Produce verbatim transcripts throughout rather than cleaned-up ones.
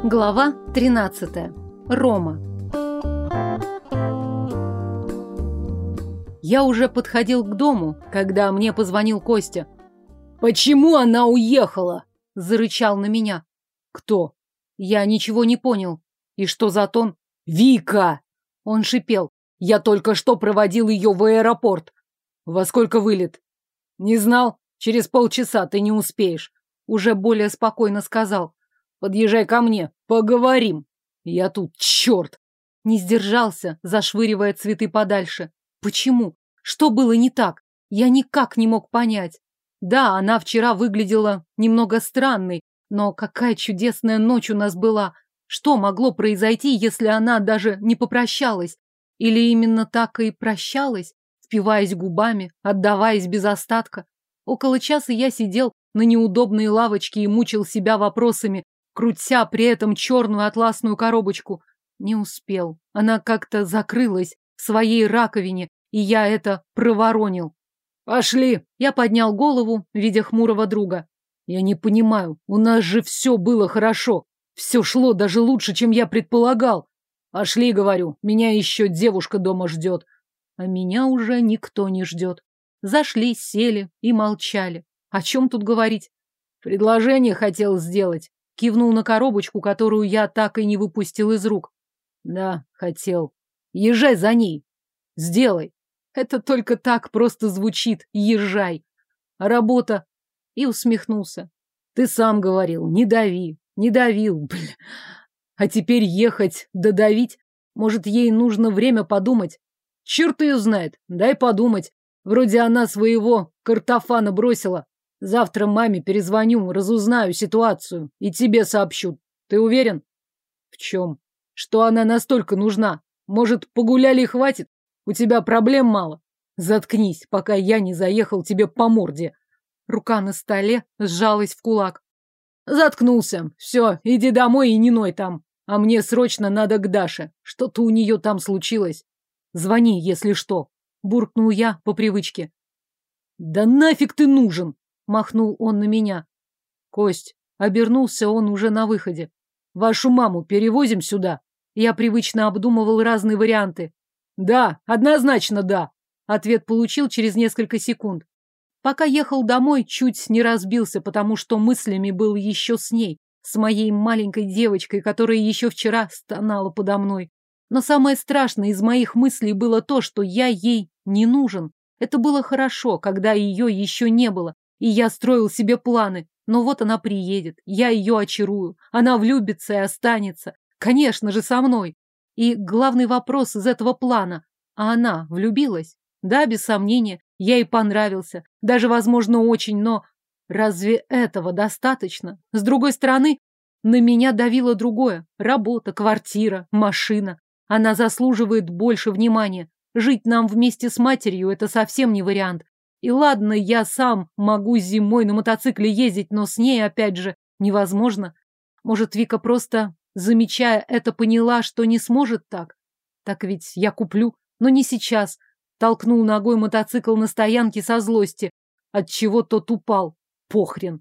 Глава тринадцатая. Рома. Я уже подходил к дому, когда мне позвонил Костя. «Почему она уехала?» – зарычал на меня. «Кто?» Я ничего не понял. И что за тон? «Вика!» Он шипел. «Я только что проводил ее в аэропорт. Во сколько вылет?» «Не знал? Через полчаса ты не успеешь». Уже более спокойно сказал. «Подъезжай ко мне, поговорим. Я тут, черт!» Не сдержался, зашвыривая цветы подальше. Почему? Что было не так? Я никак не мог понять. Да, она вчера выглядела немного странной, но какая чудесная ночь у нас была. Что могло произойти, если она даже не попрощалась? Или именно так и прощалась, впиваясь губами, отдаваясь без остатка? Около часа я сидел на неудобной лавочке и мучил себя вопросами, крутя при этом черную атласную коробочку. Не успел. Она как-то закрылась в своей раковине, и я это проворонил. «Пошли!» Я поднял голову, видя хмурого друга. «Я не понимаю, у нас же все было хорошо. Все шло даже лучше, чем я предполагал. Пошли, говорю, меня еще девушка дома ждет». А меня уже никто не ждет. Зашли, сели и молчали. О чем тут говорить? «Предложение хотел сделать». Кивнул на коробочку, которую я так и не выпустил из рук. «Да, хотел. Езжай за ней. Сделай». Это только так просто звучит. Езжай. А работа? И усмехнулся. Ты сам говорил, не дави. Не давил, блин. А теперь ехать, додавить? Может, ей нужно время подумать? Черт ее знает. Дай подумать. Вроде она своего картофана бросила. Завтра маме перезвоню, разузнаю ситуацию и тебе сообщу. Ты уверен? В чем? Что она настолько нужна? Может, погуляли и хватит? У тебя проблем мало? Заткнись, пока я не заехал тебе по морде. Рука на столе сжалась в кулак. Заткнулся. Все, иди домой и не ной там. А мне срочно надо к Даше. Что-то у нее там случилось. Звони, если что. Буркнул я по привычке. Да нафиг ты нужен? Махнул он на меня. Кость, обернулся он уже на выходе. Вашу маму перевозим сюда? Я привычно обдумывал разные варианты. Да, однозначно да. Ответ получил через несколько секунд. Пока ехал домой, чуть не разбился, потому что мыслями был еще с ней, с моей маленькой девочкой, которая еще вчера стонала подо мной. Но самое страшное из моих мыслей было то, что я ей не нужен. Это было хорошо, когда ее еще не было, и я строил себе планы. Но вот она приедет, я ее очарую, она влюбится и останется. Конечно же, со мной. И главный вопрос из этого плана. А она влюбилась? Да, без сомнения, я ей понравился. Даже, возможно, очень, но разве этого достаточно? С другой стороны, на меня давило другое. Работа, квартира, машина. Она заслуживает больше внимания. Жить нам вместе с матерью – это совсем не вариант. И ладно, я сам могу зимой на мотоцикле ездить, но с ней, опять же, невозможно. Может, Вика просто, замечая это, поняла, что не сможет так? Так ведь я куплю, но не сейчас. Толкнул ногой мотоцикл на стоянке со злости, отчего тот упал. Похрен.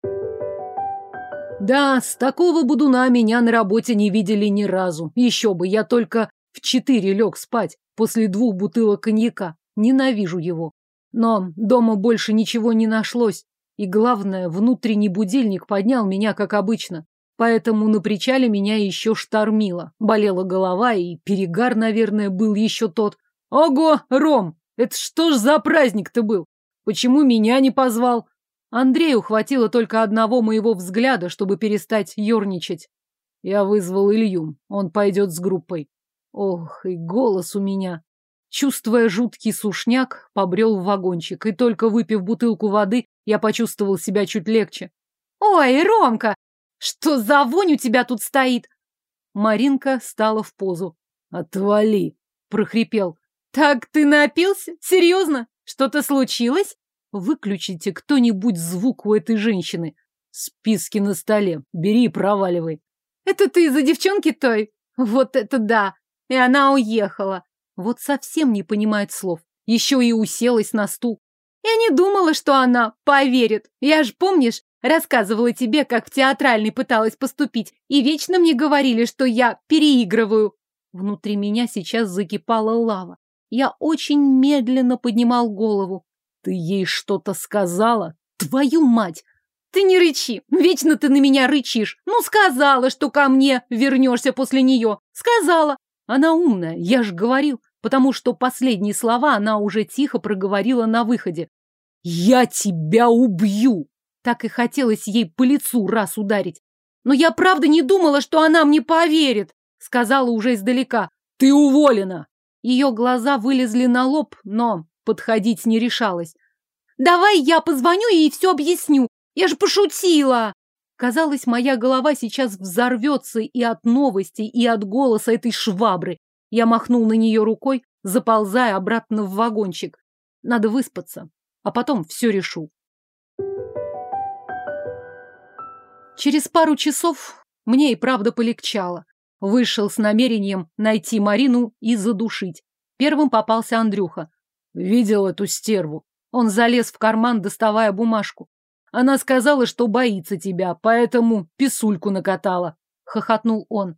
Да, с такого будуна меня на работе не видели ни разу. Еще бы, я только в четыре лег спать после двух бутылок коньяка. Ненавижу его. Но дома больше ничего не нашлось. И главное, внутренний будильник поднял меня, как обычно. Поэтому на причале меня еще штормило. Болела голова, и перегар, наверное, был еще тот. Ого, Ром, это что ж за праздник-то был? Почему меня не позвал? Андрею хватило только одного моего взгляда, чтобы перестать ерничать. Я вызвал Илью, он пойдет с группой. Ох, и голос у меня. Чувствуя жуткий сушняк, побрел в вагончик, и только выпив бутылку воды, я почувствовал себя чуть легче. «Ой, Ромка, что за вонь у тебя тут стоит?» Маринка стала в позу. «Отвали!» – прохрипел. «Так ты напился? Серьезно? Что-то случилось?» «Выключите кто-нибудь звук у этой женщины. Списки на столе. Бери и проваливай». «Это ты из-за девчонки той? Вот это да! И она уехала!» Вот совсем не понимает слов. Еще и уселась на стул. «Я не думала, что она поверит. Я ж, помнишь, Рассказывала тебе, как в театральный пыталась поступить, и вечно мне говорили, что я переигрываю. Внутри меня сейчас закипала лава. Я очень медленно поднимал голову. Ты ей что-то сказала? Твою мать! Ты не рычи, вечно ты на меня рычишь. Ну, сказала, что ко мне вернешься после нее. Сказала. Она умная, я же говорил, потому что последние слова она уже тихо проговорила на выходе. Я тебя убью! Так и хотелось ей по лицу раз ударить. Но я правда не думала, что она мне поверит, сказала уже издалека. Ты уволена! Ее глаза вылезли на лоб, но подходить не решалась. Давай я позвоню и все объясню. Я же пошутила. Казалось, моя голова сейчас взорвется и от новостей, и от голоса этой швабры. Я махнул на нее рукой, заползая обратно в вагончик. Надо выспаться, а потом все решу. Через пару часов мне и правда полегчало. Вышел с намерением найти Марину и задушить. Первым попался Андрюха. Видел эту стерву? Он залез в карман, доставая бумажку. Она сказала, что боится тебя, поэтому писульку накатала. Хохотнул он.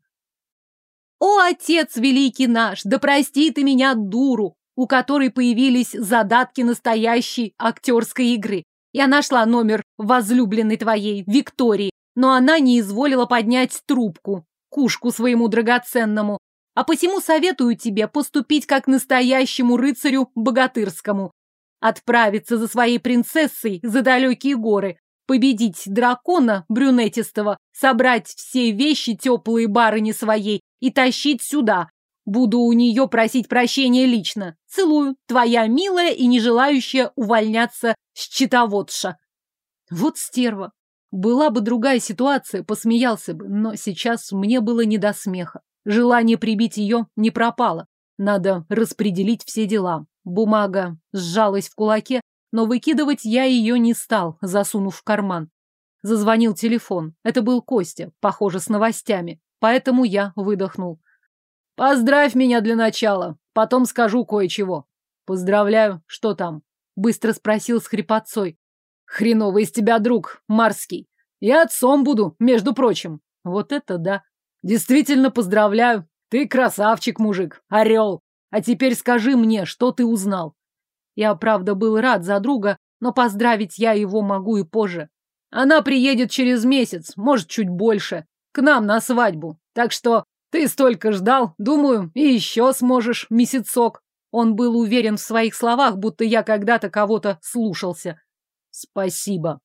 О, отец великий наш, да прости ты меня, дуру, у которой появились задатки настоящей актерской игры. Я нашла номер возлюбленной твоей, Виктории, но она не изволила поднять трубку, кушку своему драгоценному. А посему советую тебе поступить как настоящему рыцарю богатырскому. Отправиться за своей принцессой за далекие горы, победить дракона брюнетистого, собрать все вещи теплые барыни своей и тащить сюда. Буду у нее просить прощения лично. Целую, твоя милая и не желающая увольняться счетоводша. Вот стерва. Была бы другая ситуация, посмеялся бы, но сейчас мне было не до смеха. Желание прибить ее не пропало. Надо распределить все дела. Бумага сжалась в кулаке, но выкидывать я ее не стал, засунув в карман. Зазвонил телефон. Это был Костя, похоже, с новостями. Поэтому я выдохнул. Поздравь меня для начала, потом скажу кое-чего. Поздравляю, что там? Быстро спросил с хрипотцой. Хреновый из тебя друг, Марский. Я отцом буду, между прочим. Вот это да. Действительно поздравляю. Ты красавчик, мужик, орел. А теперь скажи мне, что ты узнал. Я, правда, был рад за друга, но поздравить я его могу и позже. Она приедет через месяц, может, чуть больше, к нам на свадьбу. Так что ты столько ждал, думаю, и еще сможешь месяцок. Он был уверен в своих словах, будто я когда-то кого-то слушался. Спасибо.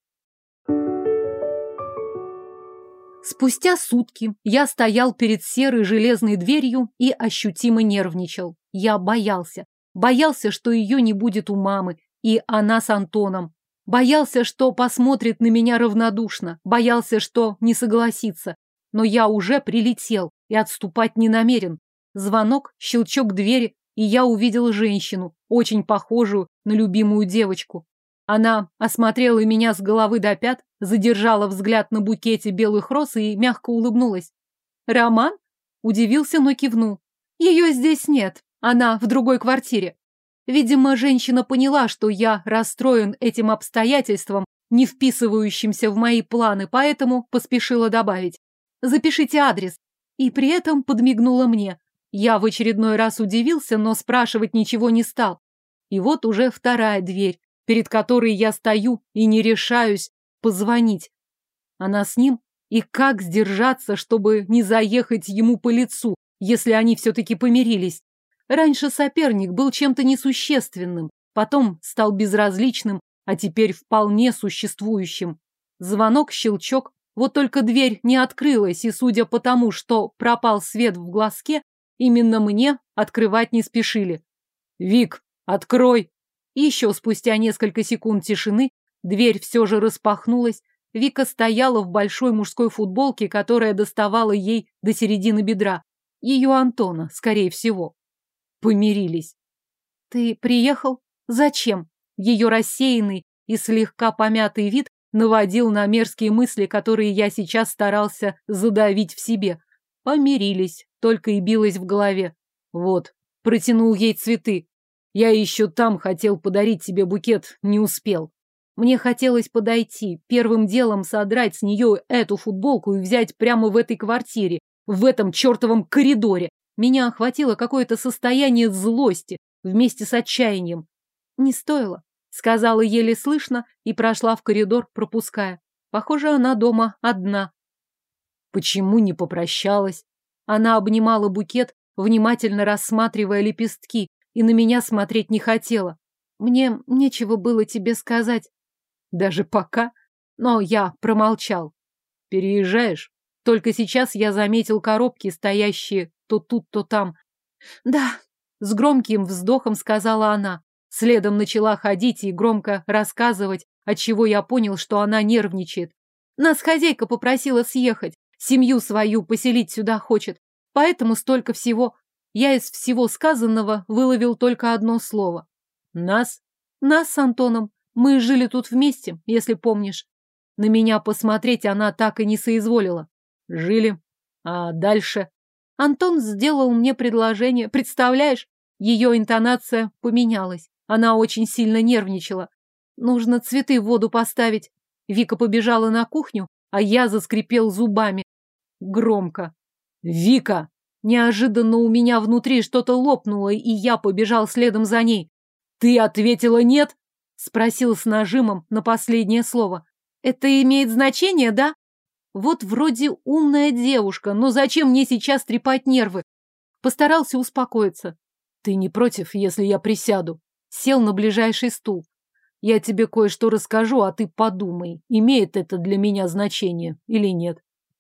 Спустя сутки я стоял перед серой железной дверью и ощутимо нервничал. Я боялся. Боялся, что ее не будет у мамы, и она с Антоном. Боялся, что посмотрит на меня равнодушно. Боялся, что не согласится. Но я уже прилетел и отступать не намерен. Звонок, щелчок двери, и я увидел женщину, очень похожую на любимую девочку. Она осмотрела меня с головы до пят, задержала взгляд на букете белых роз и мягко улыбнулась. «Роман?» Удивился, но кивнул. «Ее здесь нет, она в другой квартире». Видимо, женщина поняла, что я расстроен этим обстоятельством, не вписывающимся в мои планы, поэтому поспешила добавить. «Запишите адрес». И при этом подмигнула мне. Я в очередной раз удивился, но спрашивать ничего не стал. И вот уже вторая дверь, перед которой я стою и не решаюсь позвонить. Она с ним? И как сдержаться, чтобы не заехать ему по лицу, если они все-таки помирились? Раньше соперник был чем-то несущественным, потом стал безразличным, а теперь вполне существующим. Звонок, щелчок, вот только дверь не открылась, и судя по тому, что пропал свет в глазке, именно мне открывать не спешили. «Вик, открой!» И еще спустя несколько секунд тишины дверь все же распахнулась. Вика стояла в большой мужской футболке, которая доставала ей до середины бедра. Ее Антона, скорее всего. Помирились. «Ты приехал? Зачем?» Ее рассеянный и слегка помятый вид наводил на мерзкие мысли, которые я сейчас старался задавить в себе. Помирились, только и билось в голове. Вот, протянул ей цветы. Я еще там хотел подарить тебе букет, не успел. Мне хотелось подойти, первым делом содрать с нее эту футболку и взять прямо в этой квартире, в этом чертовом коридоре. Меня охватило какое-то состояние злости вместе с отчаянием. Не стоило, сказала еле слышно и прошла в коридор, пропуская. Похоже, она дома одна. Почему не попрощалась? Она обнимала букет, внимательно рассматривая лепестки, и на меня смотреть не хотела. Мне нечего было тебе сказать. Даже пока. Но я промолчал. Переезжаешь? Только сейчас я заметил коробки, стоящие то тут, то там. Да, с громким вздохом сказала она. Следом начала ходить и громко рассказывать, отчего я понял, что она нервничает. Нас хозяйка попросила съехать, семью свою поселить сюда хочет. Поэтому столько всего. Я из всего сказанного выловил только одно слово. Нас? Нас с Антоном. Мы жили тут вместе, если помнишь. На меня посмотреть она так и не соизволила. Жили. А дальше? Антон сделал мне предложение. Представляешь? Ее интонация поменялась. Она очень сильно нервничала. Нужно цветы в воду поставить. Вика побежала на кухню, а я заскрипел зубами. Громко. Вика! Неожиданно у меня внутри что-то лопнуло, и я побежал следом за ней. Ты ответила нет? Спросил с нажимом на последнее слово. Это имеет значение, да? Вот вроде умная девушка, но зачем мне сейчас трепать нервы? Постарался успокоиться. Ты не против, если я присяду? Сел на ближайший стул. Я тебе кое-что расскажу, а ты подумай, имеет это для меня значение или нет.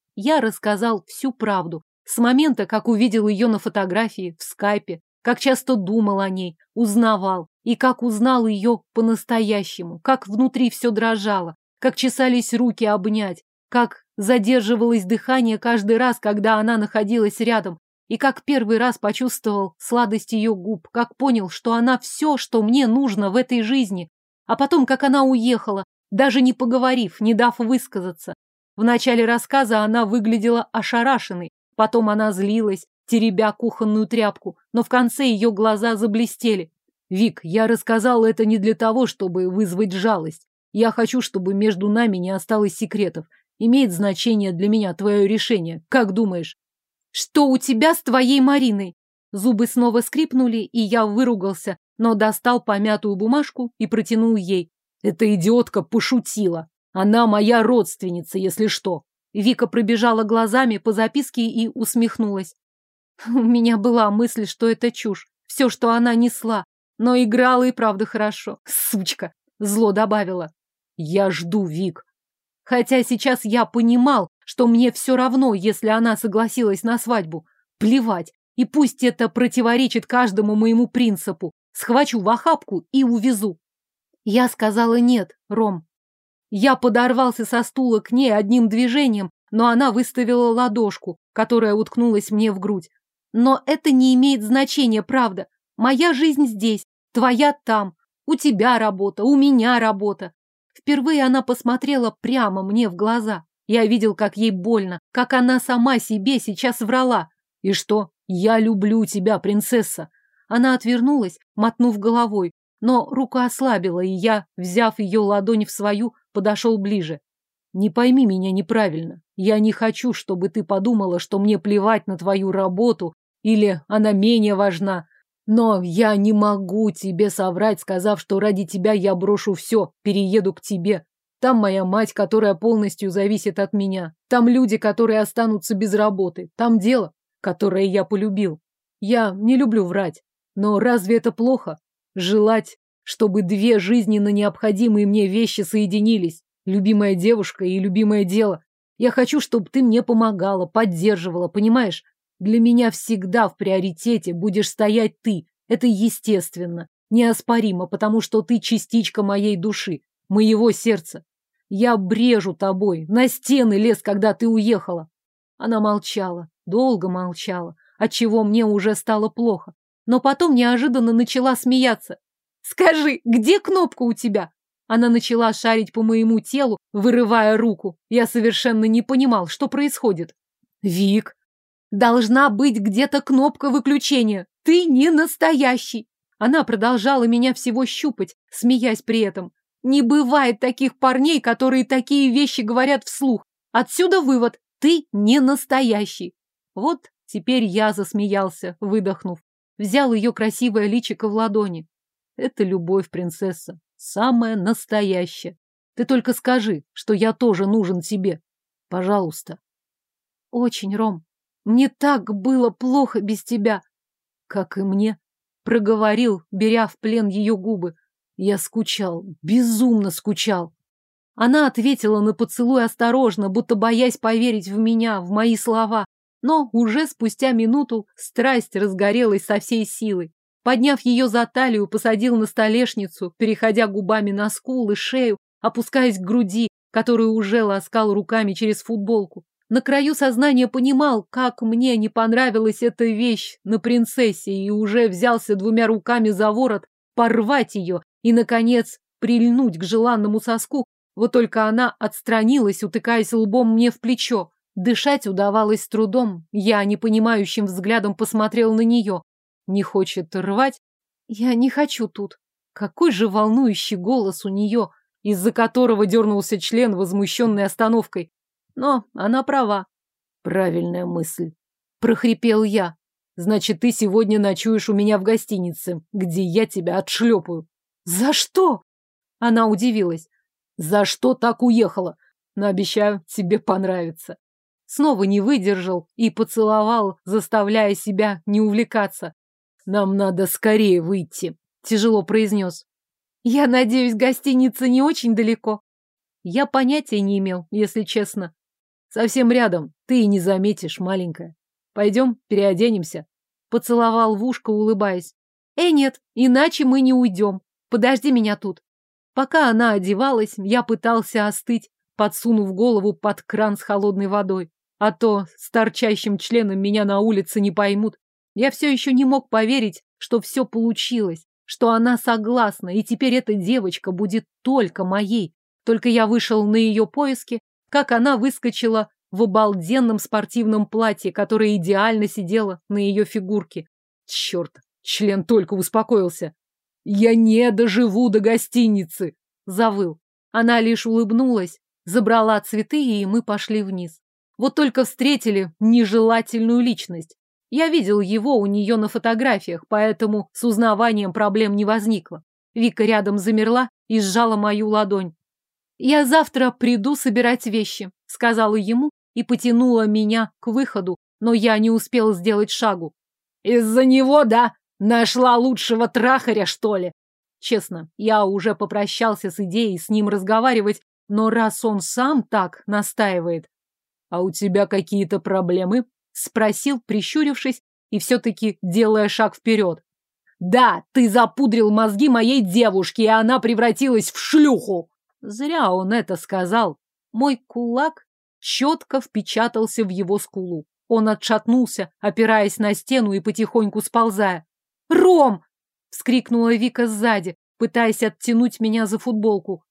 Я рассказал всю правду. С момента, как увидел ее на фотографии, в скайпе, как часто думал о ней, узнавал, и как узнал ее по-настоящему, как внутри все дрожало, как чесались руки обнять, как задерживалось дыхание каждый раз, когда она находилась рядом, и как первый раз почувствовал сладость ее губ, как понял, что она все, что мне нужно в этой жизни, а потом, как она уехала, даже не поговорив, не дав высказаться. В начале рассказа она выглядела ошарашенной, потом она злилась, теребя кухонную тряпку, но в конце ее глаза заблестели. Вик, я рассказал это не для того, чтобы вызвать жалость. Я хочу, чтобы между нами не осталось секретов. Имеет значение для меня твое решение. Как думаешь? Что у тебя с твоей Мариной? Зубы снова скрипнули, и я выругался, но достал помятую бумажку и протянул ей. Эта идиотка пошутила. Она моя родственница, если что. Вика пробежала глазами по записке и усмехнулась. У меня была мысль, что это чушь. Все, что она несла. Но играла и правда хорошо. Сучка! Зло добавила. Я жду, Вик. Хотя сейчас я понимал, что мне все равно, если она согласилась на свадьбу. Плевать. И пусть это противоречит каждому моему принципу. Схвачу в охапку и увезу. Я сказала нет, Ром. Я подорвался со стула к ней одним движением, но она выставила ладошку, которая уткнулась мне в грудь. Но это не имеет значения, правда. Моя жизнь здесь, твоя там. У тебя работа, у меня работа. Впервые она посмотрела прямо мне в глаза. Я видел, как ей больно, как она сама себе сейчас врала. И что? Я люблю тебя, принцесса. Она отвернулась, мотнув головой, но рука ослабила, и я, взяв ее ладонь в свою, подошел ближе. Не пойми меня неправильно. Я не хочу, чтобы ты подумала, что мне плевать на твою работу или она менее важна. Но я не могу тебе соврать, сказав, что ради тебя я брошу все, перееду к тебе. Там моя мать, которая полностью зависит от меня. Там люди, которые останутся без работы. Там дело, которое я полюбил. Я не люблю врать. Но разве это плохо? Желать, чтобы две жизненно необходимые мне вещи соединились. Любимая девушка и любимое дело. Я хочу, чтобы ты мне помогала, поддерживала, понимаешь? Для меня всегда в приоритете будешь стоять ты. Это естественно, неоспоримо, потому что ты частичка моей души, моего сердца. Я брежу тобой, на стены лез, когда ты уехала. Она молчала, долго молчала, отчего мне уже стало плохо. Но потом неожиданно начала смеяться. «Скажи, где кнопка у тебя?» Она начала шарить по моему телу, вырывая руку. Я совершенно не понимал, что происходит. «Вик, должна быть где-то кнопка выключения. Ты не настоящий!» Она продолжала меня всего щупать, смеясь при этом. Не бывает таких парней, которые такие вещи говорят вслух. Отсюда вывод. Ты не настоящий. Вот теперь я засмеялся, выдохнув. Взял ее красивое личико в ладони. Это любовь, принцесса. Самая настоящая. Ты только скажи, что я тоже нужен тебе. Пожалуйста. Очень, Ром. Мне так было плохо без тебя. Как и мне. Проговорил, беря в плен ее губы. Я скучал, безумно скучал. Она ответила на поцелуй осторожно, будто боясь поверить в меня, в мои слова. Но уже спустя минуту страсть разгорелась со всей силой. Подняв ее за талию, посадил на столешницу, переходя губами на скулы, шею, опускаясь к груди, которую уже ласкал руками через футболку. На краю сознания понимал, как мне не понравилась эта вещь на принцессе, и уже взялся двумя руками за ворот порвать ее и, наконец, прильнуть к желанному соску. Вот только она отстранилась, утыкаясь лбом мне в плечо. Дышать удавалось с трудом. Я непонимающим взглядом посмотрел на нее. Не хочет рвать? Я не хочу тут. Какой же волнующий голос у нее, из-за которого дернулся член, возмущенный остановкой. Но она права. Правильная мысль. Прохрипел я. Значит, ты сегодня ночуешь у меня в гостинице, где я тебя отшлепаю. За что? Она удивилась. За что так уехала? Но обещаю, тебе понравится. Снова не выдержал и поцеловал, заставляя себя не увлекаться. Нам надо скорее выйти, тяжело произнес. Я надеюсь, гостиница не очень далеко. Я понятия не имел, если честно. Совсем рядом, ты и не заметишь, маленькая. Пойдем, переоденемся. Поцеловал в ушко, улыбаясь. Э, нет, иначе мы не уйдем. Подожди меня тут. Пока она одевалась, я пытался остыть, подсунув голову под кран с холодной водой. А то с торчащим членом меня на улице не поймут. Я все еще не мог поверить, что все получилось, что она согласна, и теперь эта девочка будет только моей. Только я вышел на ее поиски, как она выскочила в обалденном спортивном платье, которое идеально сидело на ее фигурке. Черт, член только успокоился. Я не доживу до гостиницы, завыл. Она лишь улыбнулась, забрала цветы, и мы пошли вниз. Вот только встретили нежелательную личность. Я видел его у нее на фотографиях, поэтому с узнаванием проблем не возникло. Вика рядом замерла и сжала мою ладонь. «Я завтра приду собирать вещи», — сказала ему и потянула меня к выходу, но я не успел сделать шагу. «Из-за него, да? Нашла лучшего трахаря, что ли?» Честно, я уже попрощался с идеей с ним разговаривать, но раз он сам так настаивает... «А у тебя какие-то проблемы?» — спросил, прищурившись и все-таки делая шаг вперед. «Да, ты запудрил мозги моей девушке, и она превратилась в шлюху!» Зря он это сказал. Мой кулак четко впечатался в его скулу. Он отшатнулся, опираясь на стену и потихоньку сползая. «Ром!» — вскрикнула Вика сзади, пытаясь оттянуть меня за футболку.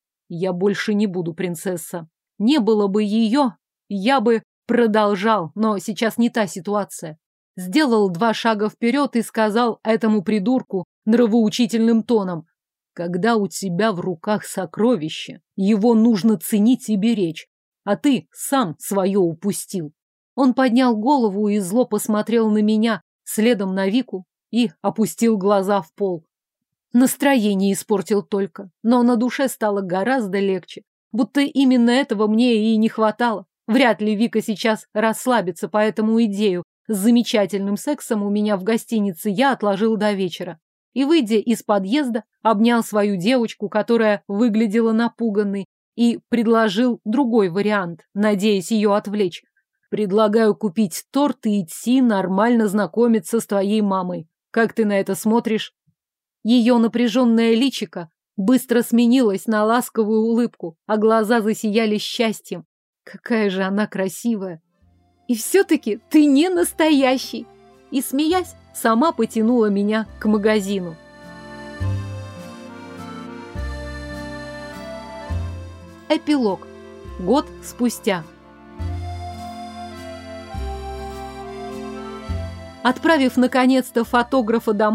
«Я больше не буду, принцесса. Не было бы ее, я бы продолжал, но сейчас не та ситуация». Сделал два шага вперед и сказал этому придурку нравоучительным тоном: «Когда у тебя в руках сокровище, его нужно ценить и беречь, а ты сам свое упустил». Он поднял голову и зло посмотрел на меня, следом на Вику, и опустил глаза в пол. Настроение испортил только, но на душе стало гораздо легче, будто именно этого мне и не хватало. Вряд ли Вика сейчас расслабится, поэтому идею с замечательным сексом у меня в гостинице я отложил до вечера. И, выйдя из подъезда, обнял свою девочку, которая выглядела напуганной, и предложил другой вариант, надеясь ее отвлечь. «Предлагаю купить торт и идти нормально знакомиться с твоей мамой. Как ты на это смотришь?» Ее напряженное личико быстро сменилось на ласковую улыбку, а глаза засияли счастьем. Какая же она красивая! «И все-таки ты не настоящий!» И, смеясь, сама потянула меня к магазину. Эпилог. Год спустя. Отправив, наконец-то, фотографа домой,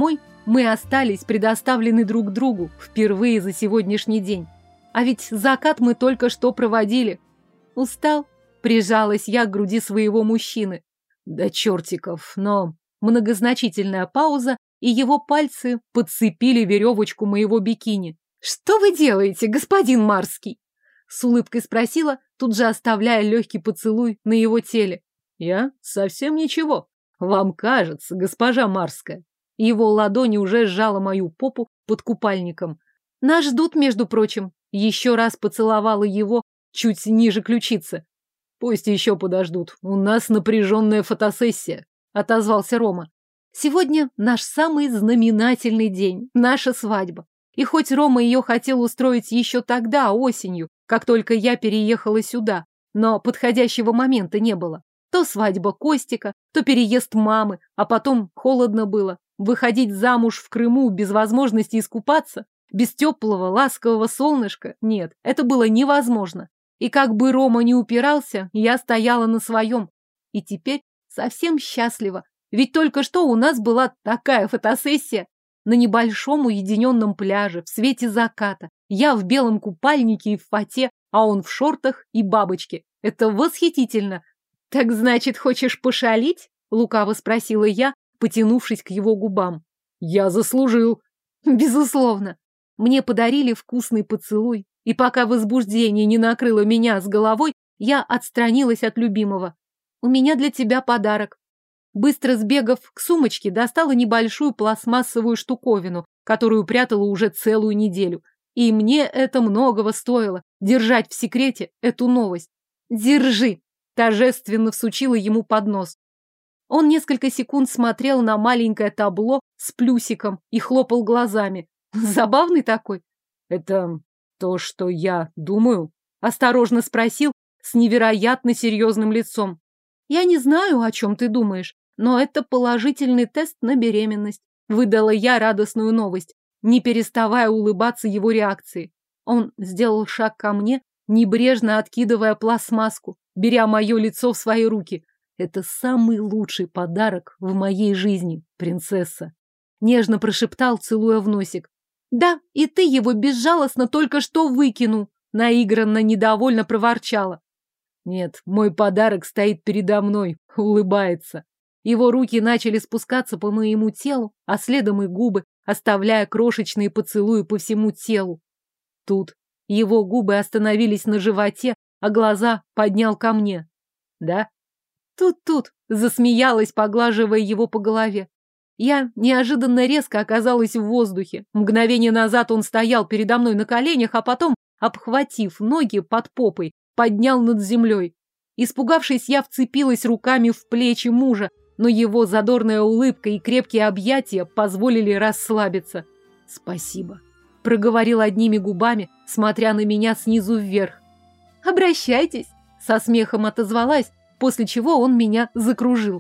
Мы остались предоставлены друг другу впервые за сегодняшний день. А ведь закат мы только что проводили. Устал? Прижалась я к груди своего мужчины. Да чертиков, но... Многозначительная пауза, и его пальцы подцепили веревочку моего бикини. «Что вы делаете, господин Марский?» С улыбкой спросила, тут же оставляя легкий поцелуй на его теле. «Я? Совсем ничего. Вам кажется, госпожа Марская». Его ладонь уже сжала мою попу под купальником. «Нас ждут, между прочим». Еще раз поцеловала его чуть ниже ключицы. «Пусть еще подождут. У нас напряженная фотосессия», — отозвался Рома. «Сегодня наш самый знаменательный день, наша свадьба. И хоть Рома ее хотел устроить еще тогда, осенью, как только я переехала сюда, но подходящего момента не было. То свадьба Костика, то переезд мамы, а потом холодно было. Выходить замуж в Крыму без возможности искупаться, без теплого, ласкового солнышка, нет, это было невозможно. И как бы Рома ни упирался, я стояла на своем. И теперь совсем счастлива. Ведь только что у нас была такая фотосессия на небольшом уединенном пляже в свете заката. Я в белом купальнике и в фате, а он в шортах и бабочке. Это восхитительно. Так значит, хочешь пошалить? Лукаво спросила я, потянувшись к его губам. Я заслужил. Безусловно. Мне подарили вкусный поцелуй, и пока возбуждение не накрыло меня с головой, я отстранилась от любимого. У меня для тебя подарок. Быстро сбегав к сумочке, достала небольшую пластмассовую штуковину, которую прятала уже целую неделю. И мне это многого стоило, держать в секрете эту новость. «Держи!» – торжественно всучила ему под нос. Он несколько секунд смотрел на маленькое табло с плюсиком и хлопал глазами. Забавный такой. «Это то, что я думаю?» – осторожно спросил с невероятно серьезным лицом. «Я не знаю, о чем ты думаешь, но это положительный тест на беременность», – выдала я радостную новость, не переставая улыбаться его реакции. Он сделал шаг ко мне, небрежно откидывая пластмасску, беря мое лицо в свои руки. «Это самый лучший подарок в моей жизни, принцесса», – нежно прошептал, целуя в носик. «Да, и ты его безжалостно только что выкинул», – наигранно недовольно проворчала. «Нет, мой подарок стоит передо мной, улыбается». Его руки начали спускаться по моему телу, а следом и губы, оставляя крошечные поцелуи по всему телу. Тут его губы остановились на животе, а глаза поднял ко мне. «Да?» «Тут-тут», — засмеялась, поглаживая его по голове. Я неожиданно резко оказалась в воздухе. Мгновение назад он стоял передо мной на коленях, а потом, обхватив ноги под попой, поднял над землей. Испугавшись, я вцепилась руками в плечи мужа, но его задорная улыбка и крепкие объятия позволили расслабиться. «Спасибо», — проговорил одними губами, смотря на меня снизу вверх. «Обращайтесь», — со смехом отозвалась, после чего он меня закружил.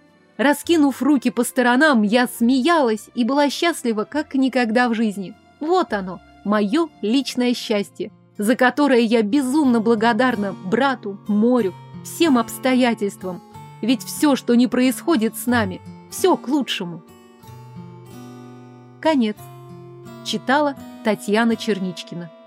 Раскинув руки по сторонам, я смеялась и была счастлива, как никогда в жизни. Вот оно, мое личное счастье, за которое я безумно благодарна брату, морю, всем обстоятельствам. Ведь все, что не происходит с нами, все к лучшему. Конец. Читала Татьяна Черничкина.